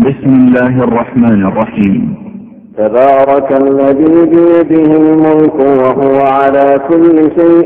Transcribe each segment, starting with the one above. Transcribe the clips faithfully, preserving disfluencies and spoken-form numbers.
بسم الله الرحمن الرحيم. تبارك الذي بيده الملك وهو على كل شيء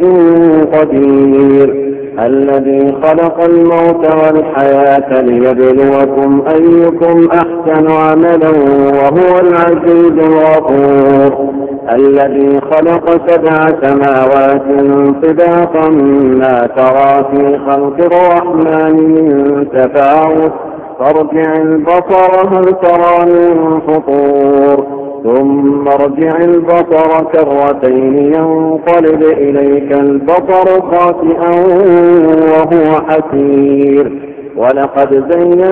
قدير، الذي خلق الموت والحياة ليبلوكم أيكم أحسن عملا وهو العزيز الغفور، الذي خلق سبع سماوات طباقا ما ترى في خلق الرحمن من تفاوت، فارجع البصر هل ترى من فطور، ثم ارجع البصر كرتين ينقلب إليك البصر خاسئا وهو حسير، ولقد زينا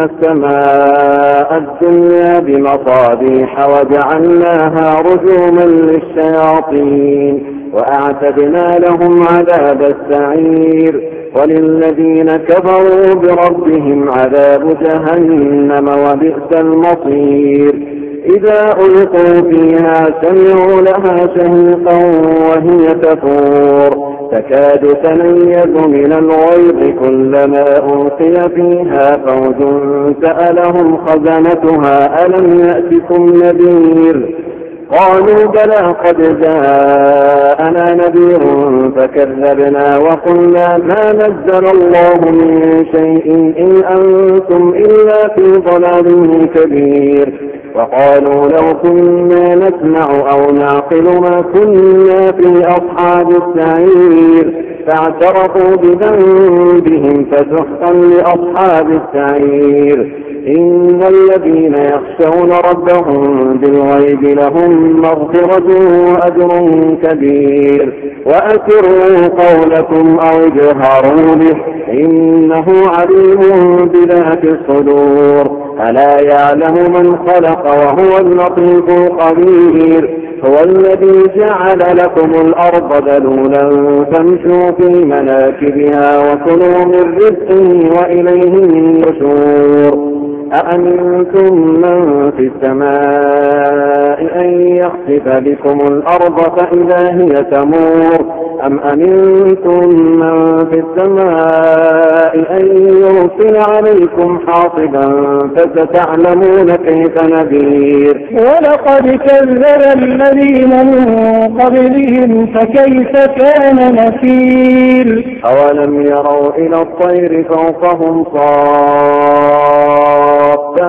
السماء الدنيا بمصابيح وجعلناها رجوما للشياطين وأعتدنا لهم عذاب السعير، وللذين كفروا بربهم عذاب جهنم وبئس المصير. إذا ألقوا فيها سمعوا لها شهيقا وهي تفور تكاد تميز من الغيظ كلما ألقي فيها فوج سألهم خزنتها ألم يأتكم نذير، قالوا بلى قد جاءنا نذير فكذبنا وقلنا ما نزل الله من شيء إن أنتم إلا في ضلال كبير، وقالوا لو كنا نسمع أو نعقل ما كنا في أصحاب السعير، فاعترفوا بذنبهم فسحقا لأصحاب السعير. إن الذين يخشون ربهم بالغيب لهم مغفرة وأجر كبير، وأسروا قولكم أو اجهروا به إنه عليم بذات الصدور، ألا يعلم من خلق وهو اللطيف الخبير. هو الذي جعل لكم الأرض ذلولا فامشوا في مناكبها وكلوا من رزقه وإليه النشور. أأمنتم من في السماء أن يخسف بكم الأرض فإذا هي تمور، أم أمنتم من في السماء أن يرسل عليكم حاصبا فستعلمون كيف نذير. ولقد كذب الذين من قبلهم فكيف كان نكير. أولم يروا إلى الطير فوقهم صافات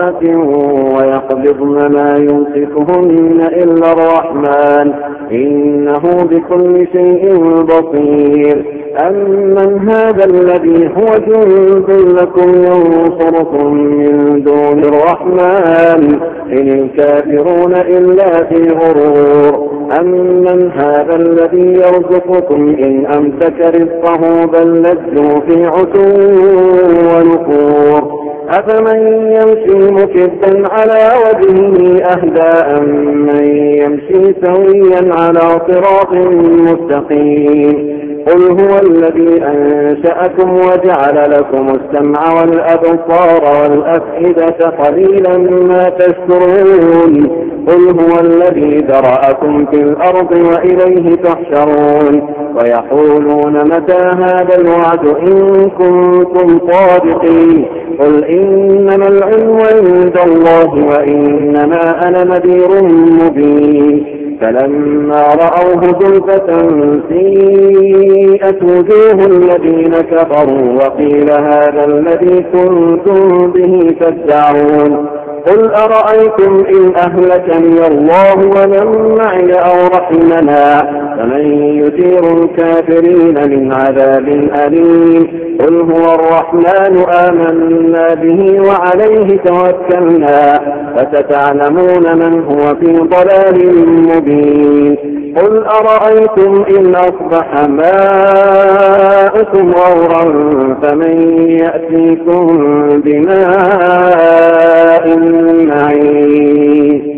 ويقبضن ما يمسكهن إلا الرحمن إنه بكل شيء بصير. أمن هذا الذي هو جند لكم ينصركم من دون الرحمن إن الكافرون إلا في غرور. أمن هذا الذي يرزقكم إن أمسك رزقه بل لجوا في عتو ونفور. أفمن يمشي مكبا على وجهه أهدى أمن يمشي سويا على صراط مستقيم. قل هو الذي أنشأكم وجعل لكم السمع والأبصار والأفئدة قليلا ما تشكرون. قل هو الذي ذرأكم في الأرض وإليه تحشرون. ويقولون متى هذا الوعد إن كنتم صادقين. قل إنما العلم عند الله وإنما أنا نذير مبين. فلما رأوه زلفة سيئت وجوه الذين كفروا وقيل هذا الذي كنتم به تدعون. قل أرأيتم إن أهلكني الله ومن معي أو رحمنا فمن يجير الكافرين من عذاب أليم. قل هو الرحمن آمنا به وعليه توكلنا فستعلمون من هو في ضلال مبين. قل أرأيتم إن أصبح ماؤكم غورا فمن يأتيكم بماء